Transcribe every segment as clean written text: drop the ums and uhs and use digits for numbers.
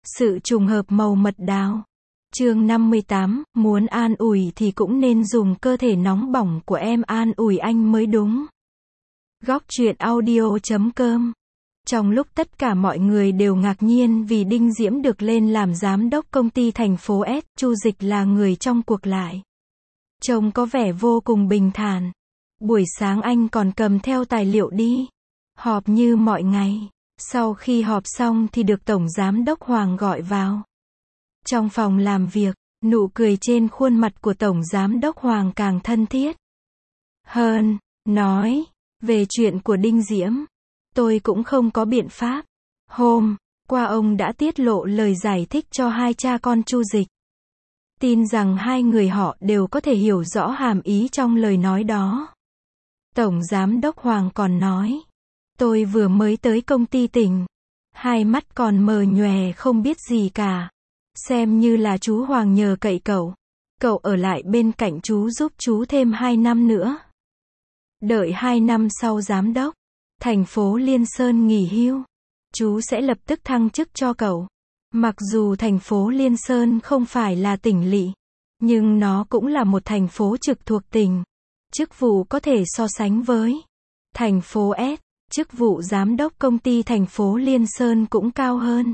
Sự trùng hợp màu mật đào. Chương 58, muốn an ủi thì cũng nên dùng cơ thể nóng bỏng của em an ủi anh mới đúng. Góc truyện audio.com. Trong lúc tất cả mọi người đều ngạc nhiên vì Đinh Diễm được lên làm giám đốc công ty thành phố S, Chu Dịch là người trong cuộc lại. Trông có vẻ vô cùng bình thản. Buổi sáng anh còn cầm theo tài liệu đi họp như mọi ngày. Sau khi họp xong thì được Tổng Giám đốc Hoàng gọi vào. Trong phòng làm việc, nụ cười trên khuôn mặt của Tổng Giám đốc Hoàng càng thân thiết hơn, nói, về chuyện của Đinh Diễm, tôi cũng không có biện pháp. Hôm qua ông đã tiết lộ lời giải thích cho hai cha con Chu Dịch. Tin rằng hai người họ đều có thể hiểu rõ hàm ý trong lời nói đó. Tổng Giám đốc Hoàng còn nói, tôi vừa mới tới công ty tỉnh, hai mắt còn mờ nhòe không biết gì cả. Xem như là chú Hoàng nhờ cậy cậu. Cậu ở lại bên cạnh chú giúp chú thêm 2 năm nữa. Đợi 2 năm sau giám đốc thành phố Liên Sơn nghỉ hưu, chú sẽ lập tức thăng chức cho cậu. Mặc dù thành phố Liên Sơn không phải là tỉnh lỵ, nhưng nó cũng là một thành phố trực thuộc tỉnh. Chức vụ có thể so sánh với thành phố S. Chức vụ giám đốc công ty thành phố Liên Sơn cũng cao hơn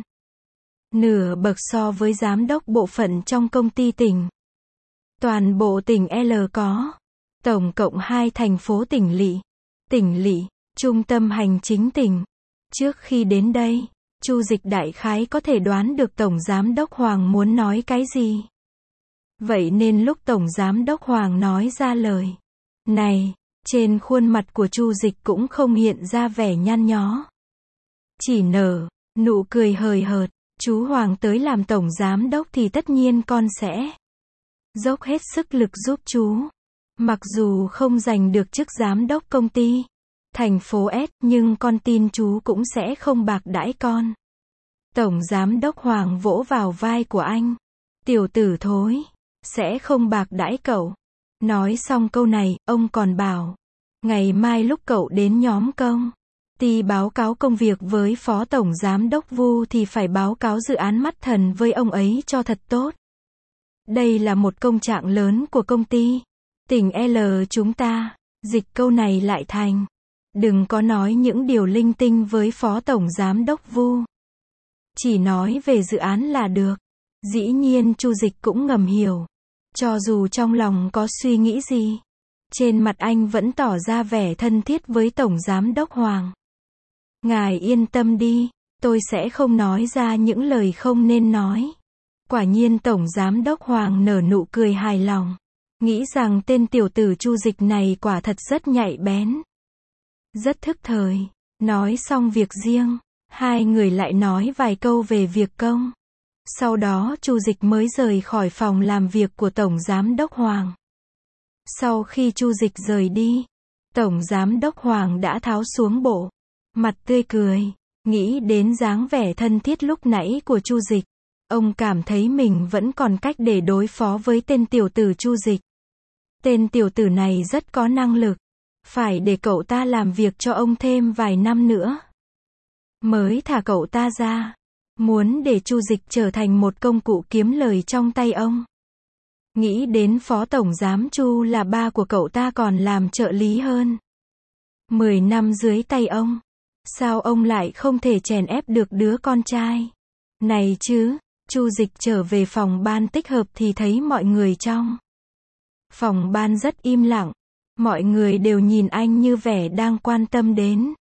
nửa bậc so với giám đốc bộ phận trong công ty tỉnh. Toàn bộ tỉnh L có tổng cộng 2 thành phố tỉnh lỵ, trung tâm hành chính tỉnh. Trước khi đến đây, Chu Dịch đại khái có thể đoán được Tổng Giám đốc Hoàng muốn nói cái gì. Vậy nên lúc Tổng Giám đốc Hoàng nói ra lời này, trên khuôn mặt của Chu Dịch cũng không hiện ra vẻ nhăn nhó. Chỉ nở nụ cười hời hợt. Chú Hoàng tới làm tổng giám đốc thì tất nhiên con sẽ dốc hết sức lực giúp chú. Mặc dù không giành được chức giám đốc công ty thành phố S, nhưng con tin chú cũng sẽ không bạc đãi con. Tổng giám đốc Hoàng vỗ vào vai của anh. Tiểu tử thối, sẽ không bạc đãi cậu. Nói xong câu này, ông còn bảo, ngày mai lúc cậu đến nhóm công ty báo cáo công việc với Phó Tổng Giám đốc Vu thì phải báo cáo dự án mắt thần với ông ấy cho thật tốt. Đây là một công trạng lớn của công ty tỉnh L chúng ta. Dịch câu này lại thành, đừng có nói những điều linh tinh với Phó Tổng Giám đốc Vu. Chỉ nói về dự án là được. Dĩ nhiên Chu Dịch cũng ngầm hiểu. Cho dù trong lòng có suy nghĩ gì, trên mặt anh vẫn tỏ ra vẻ thân thiết với Tổng Giám đốc Hoàng. Ngài yên tâm đi, tôi sẽ không nói ra những lời không nên nói. Quả nhiên Tổng Giám đốc Hoàng nở nụ cười hài lòng. Nghĩ rằng tên tiểu tử Chu Dịch này quả thật rất nhạy bén. Rất thức thời. Nói xong việc riêng, hai người lại nói vài câu về việc công. Sau đó Chu Dịch mới rời khỏi phòng làm việc của Tổng Giám đốc Hoàng. Sau khi Chu Dịch rời đi, Tổng Giám đốc Hoàng đã tháo xuống bộ mặt tươi cười. Nghĩ đến dáng vẻ thân thiết lúc nãy của Chu Dịch, ông cảm thấy mình vẫn còn cách để đối phó với tên tiểu tử Chu Dịch. Tên tiểu tử này rất có năng lực. Phải để cậu ta làm việc cho ông thêm vài năm nữa mới thả cậu ta ra. Muốn để Chu Dịch trở thành một công cụ kiếm lời trong tay ông. Nghĩ đến Phó Tổng Giám Chu là ba của cậu ta còn làm trợ lý hơn 10 năm dưới tay ông. Sao ông lại không thể chèn ép được đứa con trai này chứ? Chu Dịch trở về phòng ban tích hợp thì thấy mọi người trong phòng ban rất im lặng. Mọi người đều nhìn anh như vẻ đang quan tâm đến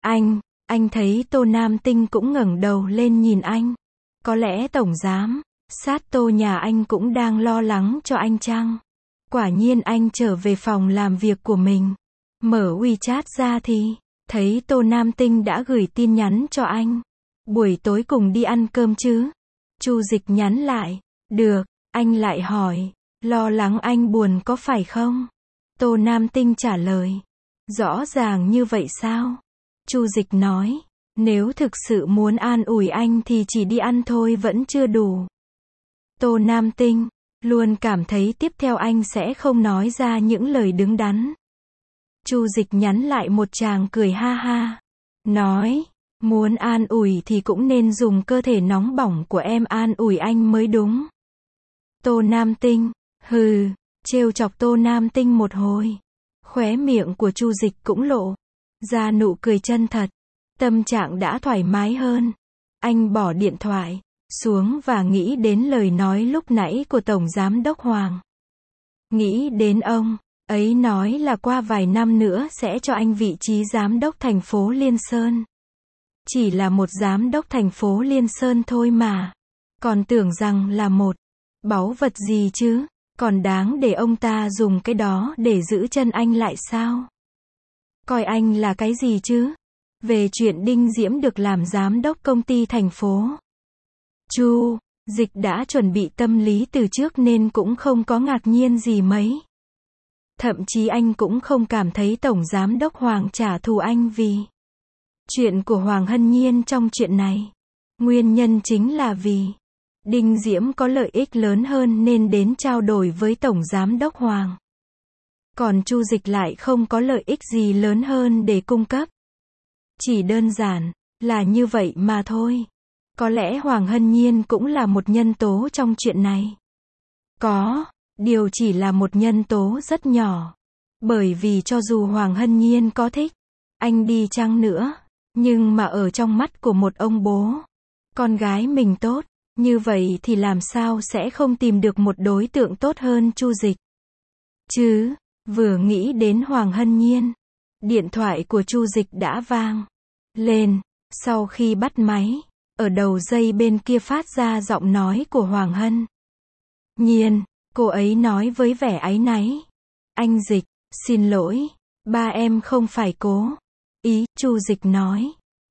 anh thấy Tô Nam Tinh cũng ngẩng đầu lên nhìn anh. Có lẽ Tổng Giám sát Tô nhà anh cũng đang lo lắng cho anh chăng? Quả nhiên anh trở về phòng làm việc của mình. Mở WeChat ra thì thấy Tô Nam Tinh đã gửi tin nhắn cho anh. Buổi tối cùng đi ăn cơm chứ? Chu Dịch nhắn lại. Được. Anh lại hỏi. Lo lắng anh buồn có phải không? Tô Nam Tinh trả lời. Rõ ràng như vậy sao? Chu Dịch nói. Nếu thực sự muốn an ủi anh thì chỉ đi ăn thôi vẫn chưa đủ. Tô Nam Tinh luôn cảm thấy tiếp theo anh sẽ không nói ra những lời đứng đắn. Chu Dịch nhắn lại một tràng cười ha ha. Nói, Muốn an ủi thì cũng nên dùng cơ thể nóng bỏng của em an ủi anh mới đúng. Tô Nam Tinh, hừ, trêu chọc Tô Nam Tinh một hồi. Khóe miệng của Chu Dịch cũng lộ ra nụ cười chân thật. Tâm trạng đã thoải mái hơn. Anh bỏ điện thoại xuống và nghĩ đến lời nói lúc nãy của Tổng Giám đốc Hoàng. Nghĩ đến ông ấy nói là qua vài năm nữa sẽ cho anh vị trí giám đốc thành phố Liên Sơn. Chỉ là một giám đốc thành phố Liên Sơn thôi mà. Còn tưởng rằng là một báu vật gì chứ. Còn đáng để ông ta dùng cái đó để giữ chân anh lại sao? Coi anh là cái gì chứ? Về chuyện Đinh Diễm được làm giám đốc công ty thành phố Chu Dịch đã chuẩn bị tâm lý từ trước nên cũng không có ngạc nhiên gì mấy. Thậm chí anh cũng không cảm thấy Tổng Giám đốc Hoàng trả thù anh vì chuyện của Hoàng Hân Nhiên trong chuyện này. Nguyên nhân chính là vì Đinh Diễm có lợi ích lớn hơn nên đến trao đổi với Tổng Giám đốc Hoàng. Còn Chu Dịch lại không có lợi ích gì lớn hơn để cung cấp. Chỉ đơn giản là như vậy mà thôi. Có lẽ Hoàng Hân Nhiên cũng là một nhân tố trong chuyện này. Có, điều chỉ là một nhân tố rất nhỏ. Bởi vì cho dù Hoàng Hân Nhiên có thích anh đi chăng nữa, nhưng mà ở trong mắt của một ông bố, con gái mình tốt, như vậy thì làm sao sẽ không tìm được một đối tượng tốt hơn Chu Dịch. Chứ, vừa nghĩ đến Hoàng Hân Nhiên, điện thoại của Chu Dịch đã vang lên. Sau khi bắt máy, ở đầu dây bên kia phát ra giọng nói của Hoàng Hân Nhiên. Cô ấy nói với vẻ áy náy. Anh Dịch, xin lỗi, ba em không phải cố ý, Chu Dịch nói.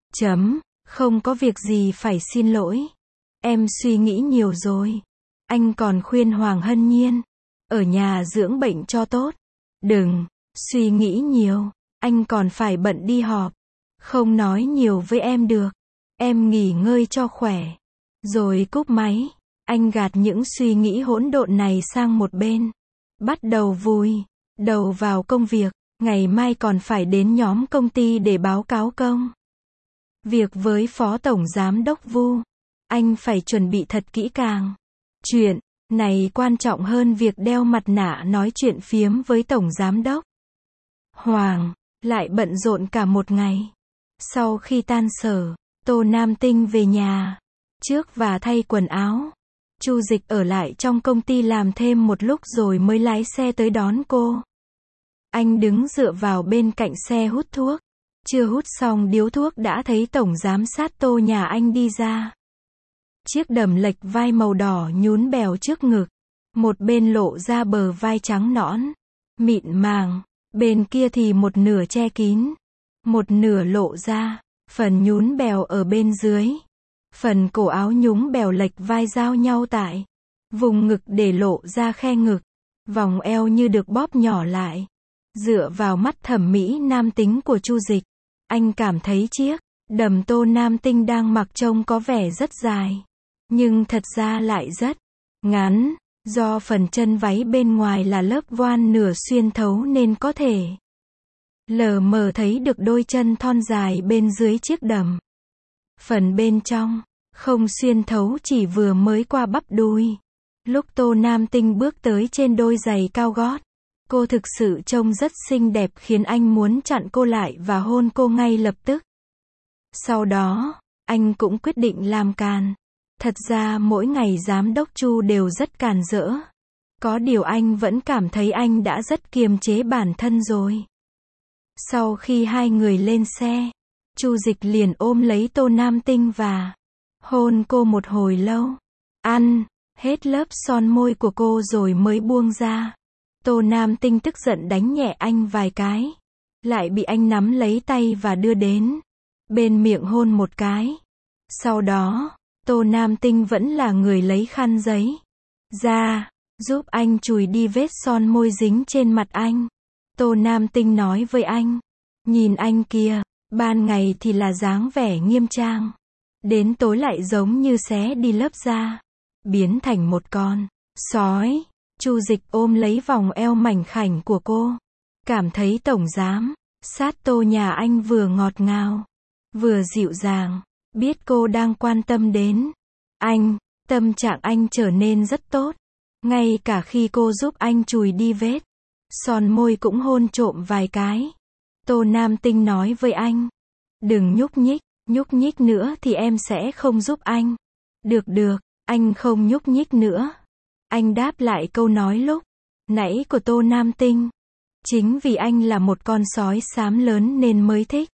Không có việc gì phải xin lỗi. Em suy nghĩ nhiều rồi. Anh còn khuyên Hoàng Hân Nhiên ở nhà dưỡng bệnh cho tốt. Đừng suy nghĩ nhiều, anh còn phải bận đi họp. Không nói nhiều với em được. Em nghỉ ngơi cho khỏe. Rồi cúp máy, anh gạt những suy nghĩ hỗn độn này sang một bên. Bắt đầu vùi đầu vào công việc. Ngày mai còn phải đến nhóm công ty để báo cáo công việc với Phó Tổng Giám đốc Vu. Anh phải chuẩn bị thật kỹ càng. Chuyện này quan trọng hơn việc đeo mặt nạ nói chuyện phiếm với Tổng Giám đốc Hoàng. Lại bận rộn cả một ngày. Sau khi tan sở, Tô Nam Tinh về nhà trước và thay quần áo. Chu Dịch ở lại trong công ty làm thêm một lúc rồi mới lái xe tới đón cô. Anh đứng dựa vào bên cạnh xe hút thuốc. Chưa hút xong điếu thuốc đã thấy Tổng Giám sát Tô nhà anh đi ra. Chiếc đầm lệch vai màu đỏ nhún bèo trước ngực. Một bên lộ ra bờ vai trắng nõn, mịn màng. Bên kia thì một nửa che kín, một nửa lộ ra. Phần nhún bèo ở bên dưới. Phần cổ áo nhúng bèo lệch vai giao nhau tại vùng ngực để lộ ra khe ngực. Vòng eo như được bóp nhỏ lại. Dựa vào mắt thẩm mỹ nam tính của Chu Dịch, anh cảm thấy chiếc đầm Tô Nam Tinh đang mặc trông có vẻ rất dài, nhưng thật ra lại rất ngắn. Do phần chân váy bên ngoài là lớp voan nửa xuyên thấu nên có thể lờ mờ thấy được đôi chân thon dài bên dưới chiếc đầm. Phần bên trong không xuyên thấu, chỉ vừa mới qua bắp đùi. Lúc Tô Nam Tinh bước tới trên đôi giày cao gót, cô thực sự trông rất xinh đẹp khiến anh muốn chặn cô lại và hôn cô ngay lập tức. Sau đó, anh cũng quyết định làm càn. Thật ra mỗi ngày giám đốc Chu đều rất càn rỡ. Có điều anh vẫn cảm thấy anh đã rất kiềm chế bản thân rồi. Sau khi hai người lên xe, Chu Dịch liền ôm lấy Tô Nam Tinh và hôn cô một hồi lâu. Ăn hết lớp son môi của cô rồi mới buông ra. Tô Nam Tinh tức giận đánh nhẹ anh vài cái. Lại bị anh nắm lấy tay và đưa đến bên miệng hôn một cái. Sau đó, Tô Nam Tinh vẫn là người lấy khăn giấy ra, giúp anh chùi đi vết son môi dính trên mặt anh. Tô Nam Tinh nói với anh, nhìn anh kìa, ban ngày thì là dáng vẻ nghiêm trang, đến tối lại giống như xé đi lớp da, biến thành một con sói. Chu Dịch ôm lấy vòng eo mảnh khảnh của cô, cảm thấy Tổng Giám sát Tô nhà anh vừa ngọt ngào, vừa dịu dàng, biết cô đang quan tâm đến anh, tâm trạng anh trở nên rất tốt. Ngay cả khi cô giúp anh chùi đi vết son môi cũng hôn trộm vài cái. Tô Nam Tinh nói với anh, đừng nhúc nhích nữa thì em sẽ không giúp anh. Được, anh không nhúc nhích nữa. Anh đáp lại câu nói lúc nãy của Tô Nam Tinh. Chính vì anh là một con sói xám lớn nên mới thích.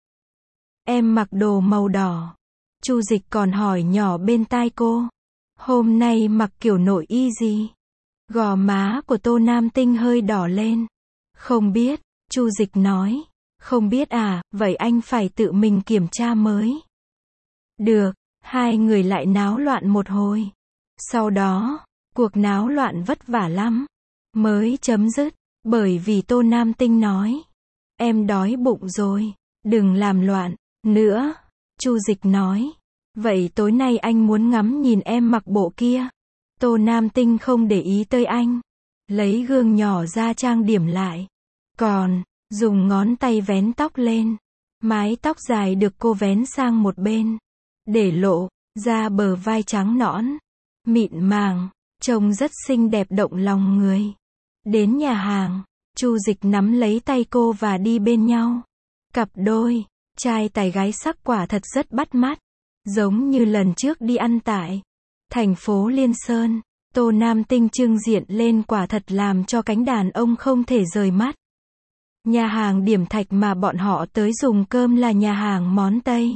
Em mặc đồ màu đỏ. Chu Dịch còn hỏi nhỏ bên tai cô, hôm nay mặc kiểu nội y gì? Gò má của Tô Nam Tinh hơi đỏ lên. Không biết, Chu Dịch nói. Không biết à, vậy anh phải tự mình kiểm tra mới. Được, hai người lại náo loạn một hồi. Sau đó, cuộc náo loạn vất vả lắm mới chấm dứt, bởi vì Tô Nam Tinh nói, em đói bụng rồi, đừng làm loạn nữa. Chu Dịch nói, vậy tối nay anh muốn ngắm nhìn em mặc bộ kia. Tô Nam Tinh không để ý tới anh, lấy gương nhỏ ra trang điểm lại, còn dùng ngón tay vén tóc lên. Mái tóc dài được cô vén sang một bên, để lộ ra bờ vai trắng nõn, mịn màng, trông rất xinh đẹp động lòng người. Đến nhà hàng, Chu Dịch nắm lấy tay cô và đi bên nhau. Cặp đôi trai tài gái sắc quả thật rất bắt mắt, giống như lần trước đi ăn tại thành phố Liên Sơn. Tô Nam Tinh trưng diện lên quả thật làm cho cánh đàn ông không thể rời mắt. Nhà hàng Điểm Thạch mà bọn họ tới dùng cơm là nhà hàng món Tây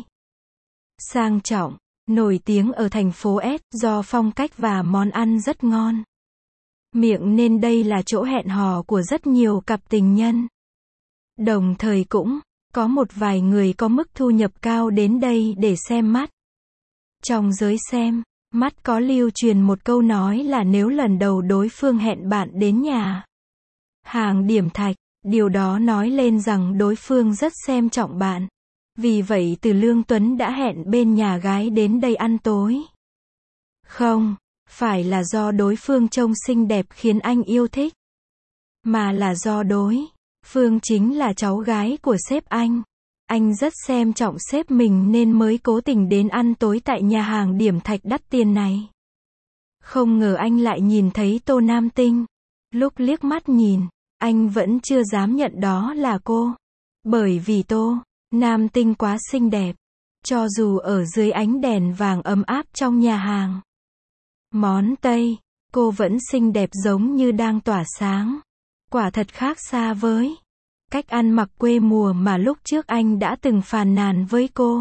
sang trọng, nổi tiếng ở thành phố S do phong cách và món ăn rất ngon miệng nên đây là chỗ hẹn hò của rất nhiều cặp tình nhân. Đồng thời cũng có một vài người có mức thu nhập cao đến đây để xem mắt. Trong giới xem mắt có lưu truyền một câu nói là nếu lần đầu đối phương hẹn bạn đến nhà hàng Điểm Thạch, điều đó nói lên rằng đối phương rất xem trọng bạn. Vì vậy Từ Lương Tuấn đã hẹn bên nhà gái đến đây ăn tối. Không phải là do đối phương trông xinh đẹp khiến anh yêu thích, mà là do đối phương chính là cháu gái của sếp anh. Anh rất xem trọng sếp mình nên mới cố tình đến ăn tối tại nhà hàng Điểm Thạch đắt tiền này. Không ngờ anh lại nhìn thấy Tô Nam Tinh. Lúc liếc mắt nhìn, anh vẫn chưa dám nhận đó là cô. Bởi vì Tô Nam Tinh quá xinh đẹp. Cho dù ở dưới ánh đèn vàng ấm áp trong nhà hàng món Tây, cô vẫn xinh đẹp giống như đang tỏa sáng. Quả thật khác xa với cách ăn mặc quê mùa mà lúc trước anh đã từng phàn nàn với cô.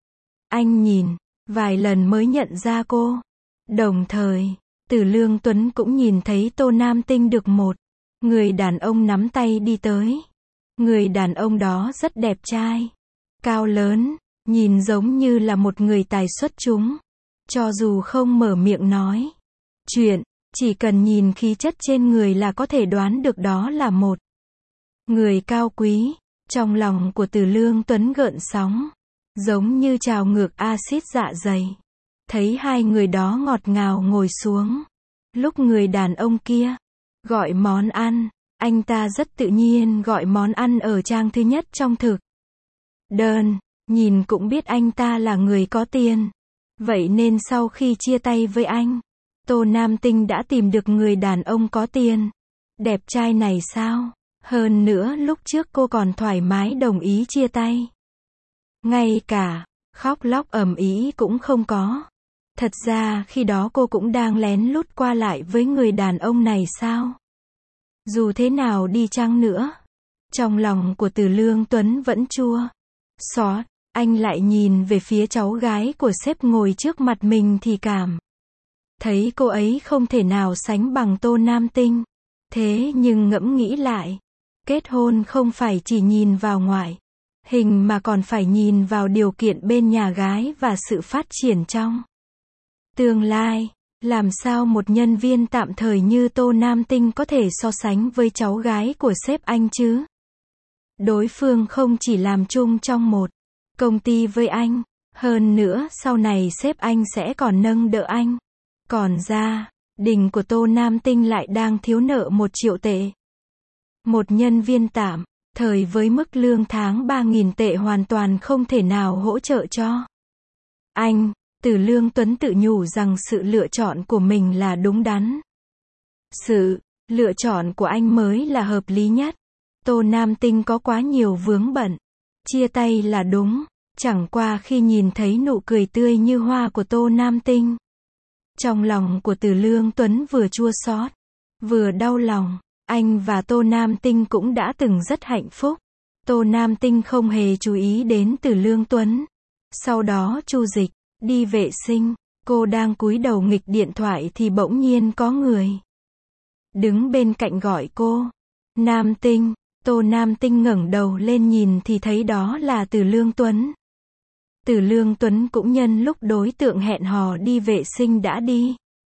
Anh nhìn vài lần mới nhận ra cô. Đồng thời, Từ Lương Tuấn cũng nhìn thấy Tô Nam Tinh được một người đàn ông nắm tay đi tới. Người đàn ông đó rất đẹp trai, cao lớn, nhìn giống như là một người tài xuất chúng. Cho dù không mở miệng nói chuyện, chỉ cần nhìn khí chất trên người là có thể đoán được đó là một người cao quý. Trong lòng của Từ Lương Tuấn gợn sóng, giống như trào ngược axit dạ dày. Thấy hai người đó ngọt ngào ngồi xuống. Lúc người đàn ông kia gọi món ăn, anh ta rất tự nhiên gọi món ăn ở trang thứ nhất trong thực đơn. Nhìn cũng biết anh ta là người có tiền. Vậy nên sau khi chia tay với anh, Tô Nam Tinh đã tìm được người đàn ông có tiền, đẹp trai này sao? Hơn nữa lúc trước cô còn thoải mái đồng ý chia tay. Ngay cả khóc lóc ầm ĩ cũng không có. Thật ra khi đó cô cũng đang lén lút qua lại với người đàn ông này sao? Dù thế nào đi chăng nữa, trong lòng của Từ Lương Tuấn vẫn chua xót. Anh lại nhìn về phía cháu gái của sếp ngồi trước mặt mình thì cảm thấy cô ấy không thể nào sánh bằng Tô Nam Tinh. Thế nhưng ngẫm nghĩ lại, kết hôn không phải chỉ nhìn vào ngoại hình mà còn phải nhìn vào điều kiện bên nhà gái và sự phát triển trong tương lai. Làm sao một nhân viên tạm thời như Tô Nam Tinh có thể so sánh với cháu gái của sếp anh chứ? Đối phương không chỉ làm chung trong một công ty với anh, hơn nữa sau này sếp anh sẽ còn nâng đỡ anh. Còn gia đình của Tô Nam Tinh lại đang thiếu nợ 1 triệu tệ. Một nhân viên tạm thời với mức lương tháng 3.000 tệ hoàn toàn không thể nào hỗ trợ cho anh. Từ Lương Tuấn tự nhủ rằng sự lựa chọn của mình là đúng đắn. Sự lựa chọn của anh mới là hợp lý nhất. Tô Nam Tinh có quá nhiều vướng bận. Chia tay là đúng. Chẳng qua khi nhìn thấy nụ cười tươi như hoa của Tô Nam Tinh, trong lòng của Từ Lương Tuấn vừa chua xót, vừa đau lòng. Anh và Tô Nam Tinh cũng đã từng rất hạnh phúc. Tô Nam Tinh không hề chú ý đến Từ Lương Tuấn. Sau đó Chu Dịch đi vệ sinh, cô đang cúi đầu nghịch điện thoại thì bỗng nhiên có người đứng bên cạnh gọi cô. Nam Tinh. Tô Nam Tinh ngẩng đầu lên nhìn thì thấy đó là Từ Lương Tuấn. Từ Lương Tuấn cũng nhân lúc đối tượng hẹn hò đi vệ sinh đã đi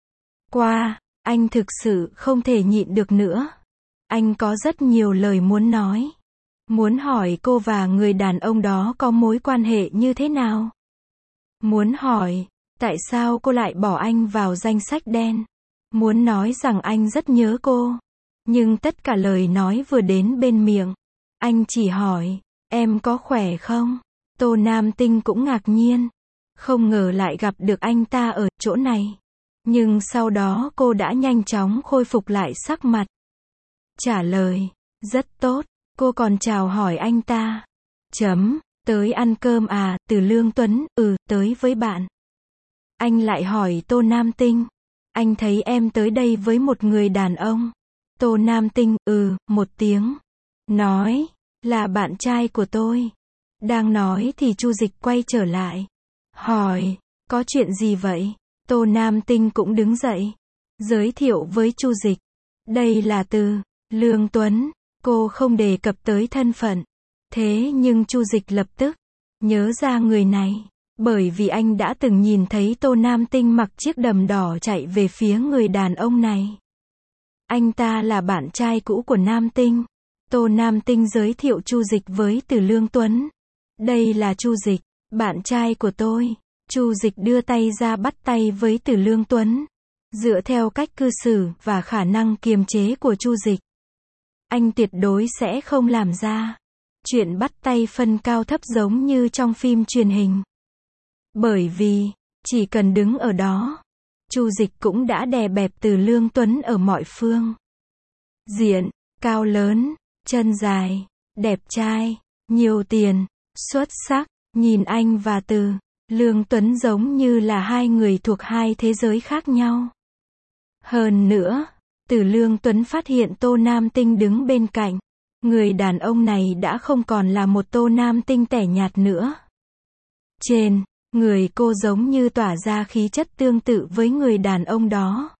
qua, anh thực sự không thể nhịn được nữa. Anh có rất nhiều lời muốn nói. Muốn hỏi cô và người đàn ông đó có mối quan hệ như thế nào. Muốn hỏi, tại sao cô lại bỏ anh vào danh sách đen. Muốn nói rằng anh rất nhớ cô. Nhưng tất cả lời nói vừa đến bên miệng, anh chỉ hỏi, em có khỏe không? Tô Nam Tinh cũng ngạc nhiên. Không ngờ lại gặp được anh ta ở chỗ này. Nhưng sau đó cô đã nhanh chóng khôi phục lại sắc mặt. Trả lời, rất tốt. Cô còn chào hỏi anh ta. Tới ăn cơm à? Từ Lương Tuấn, tới với bạn. Anh lại hỏi Tô Nam Tinh, anh thấy em tới đây với một người đàn ông. Tô Nam Tinh, một tiếng. Nói, là bạn trai của tôi. Đang nói thì Chu Dịch quay trở lại. Hỏi, có chuyện gì vậy? Tô Nam Tinh cũng đứng dậy. Giới thiệu với Chu Dịch. Đây là Từ Lương Tuấn. Cô không đề cập tới thân phận. Thế nhưng Chu Dịch lập tức nhớ ra người này. Bởi vì anh đã từng nhìn thấy Tô Nam Tinh mặc chiếc đầm đỏ chạy về phía người đàn ông này. Anh ta là bạn trai cũ của Nam Tinh. Tô Nam Tinh giới thiệu Chu Dịch với Từ Lương Tuấn. Đây là Chu Dịch, bạn trai của tôi. Chu Dịch đưa tay ra bắt tay với Từ Lương Tuấn. Dựa theo cách cư xử và khả năng kiềm chế của Chu Dịch, anh tuyệt đối sẽ không làm ra chuyện bắt tay phân cao thấp giống như trong phim truyền hình. Bởi vì, chỉ cần đứng ở đó, Chu Dịch cũng đã đè bẹp Từ Lương Tuấn ở mọi phương diện, cao lớn, chân dài, đẹp trai, nhiều tiền, xuất sắc. Nhìn anh và Từ Lương Tuấn giống như là hai người thuộc hai thế giới khác nhau. Hơn nữa, Từ Lương Tuấn phát hiện Tô Nam Tinh đứng bên cạnh. Người đàn ông này đã không còn là một Tô Nam Tinh tẻ nhạt nữa. Trên người cô giống như tỏa ra khí chất tương tự với người đàn ông đó.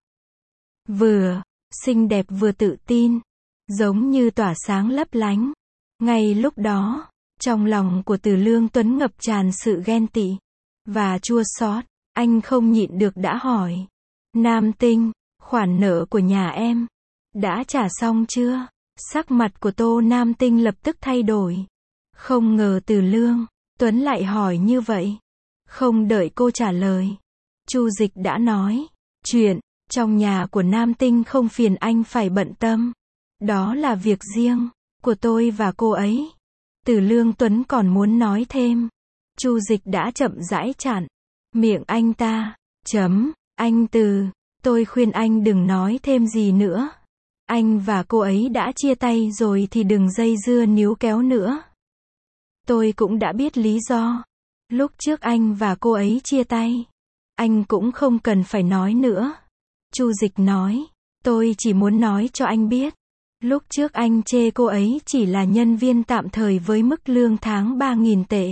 Vừa xinh đẹp vừa tự tin, giống như tỏa sáng lấp lánh. Ngay lúc đó, trong lòng của Từ Lương Tuấn ngập tràn sự ghen tị và chua xót. Anh không nhịn được đã hỏi, Nam Tinh, khoản nợ của nhà em đã trả xong chưa? Sắc mặt của Tô Nam Tinh lập tức thay đổi. Không ngờ Từ Lương Tuấn lại hỏi như vậy. Không đợi cô trả lời, Chu Dịch đã nói, chuyện trong nhà của Nam Tinh không phiền anh phải bận tâm. Đó là việc riêng của tôi và cô ấy. Từ Lương Tuấn còn muốn nói thêm. Chu Dịch đã chậm rãi chặn miệng anh ta. Anh Từ, tôi khuyên anh đừng nói thêm gì nữa. Anh và cô ấy đã chia tay rồi thì đừng dây dưa níu kéo nữa. Tôi cũng đã biết lý do. Lúc trước anh và cô ấy chia tay, anh cũng không cần phải nói nữa. Chu Dịch nói, tôi chỉ muốn nói cho anh biết. Lúc trước anh chê cô ấy chỉ là nhân viên tạm thời với mức lương tháng 3.000 tệ.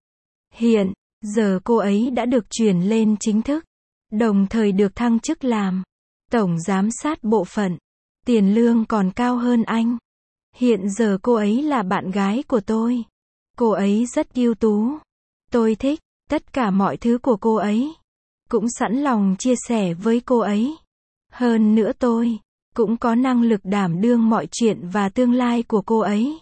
Hiện giờ cô ấy đã được chuyển lên chính thức, đồng thời được thăng chức làm tổng giám sát bộ phận. Tiền lương còn cao hơn anh. Hiện giờ cô ấy là bạn gái của tôi. Cô ấy rất ưu tú. Tôi thích tất cả mọi thứ của cô ấy. Cũng sẵn lòng chia sẻ với cô ấy. Hơn nữa tôi cũng có năng lực đảm đương mọi chuyện và tương lai của cô ấy.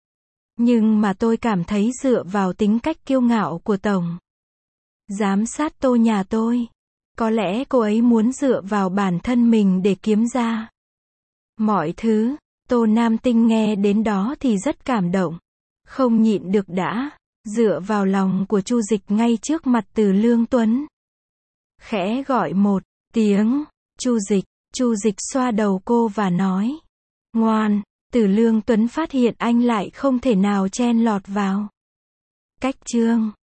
Nhưng mà tôi cảm thấy dựa vào tính cách kiêu ngạo của tổng giám sát Tô nhà tôi, có lẽ cô ấy muốn dựa vào bản thân mình để kiếm ra mọi thứ. Tô Nam Tinh nghe đến đó thì rất cảm động. Không nhịn được đã, dựa vào lòng của Chu Dịch ngay trước mặt Từ Lương Tuấn. Khẽ gọi một tiếng, Chu Dịch xoa đầu cô và nói. Ngoan, Từ Lương Tuấn phát hiện anh lại không thể nào chen lọt vào. Cách chương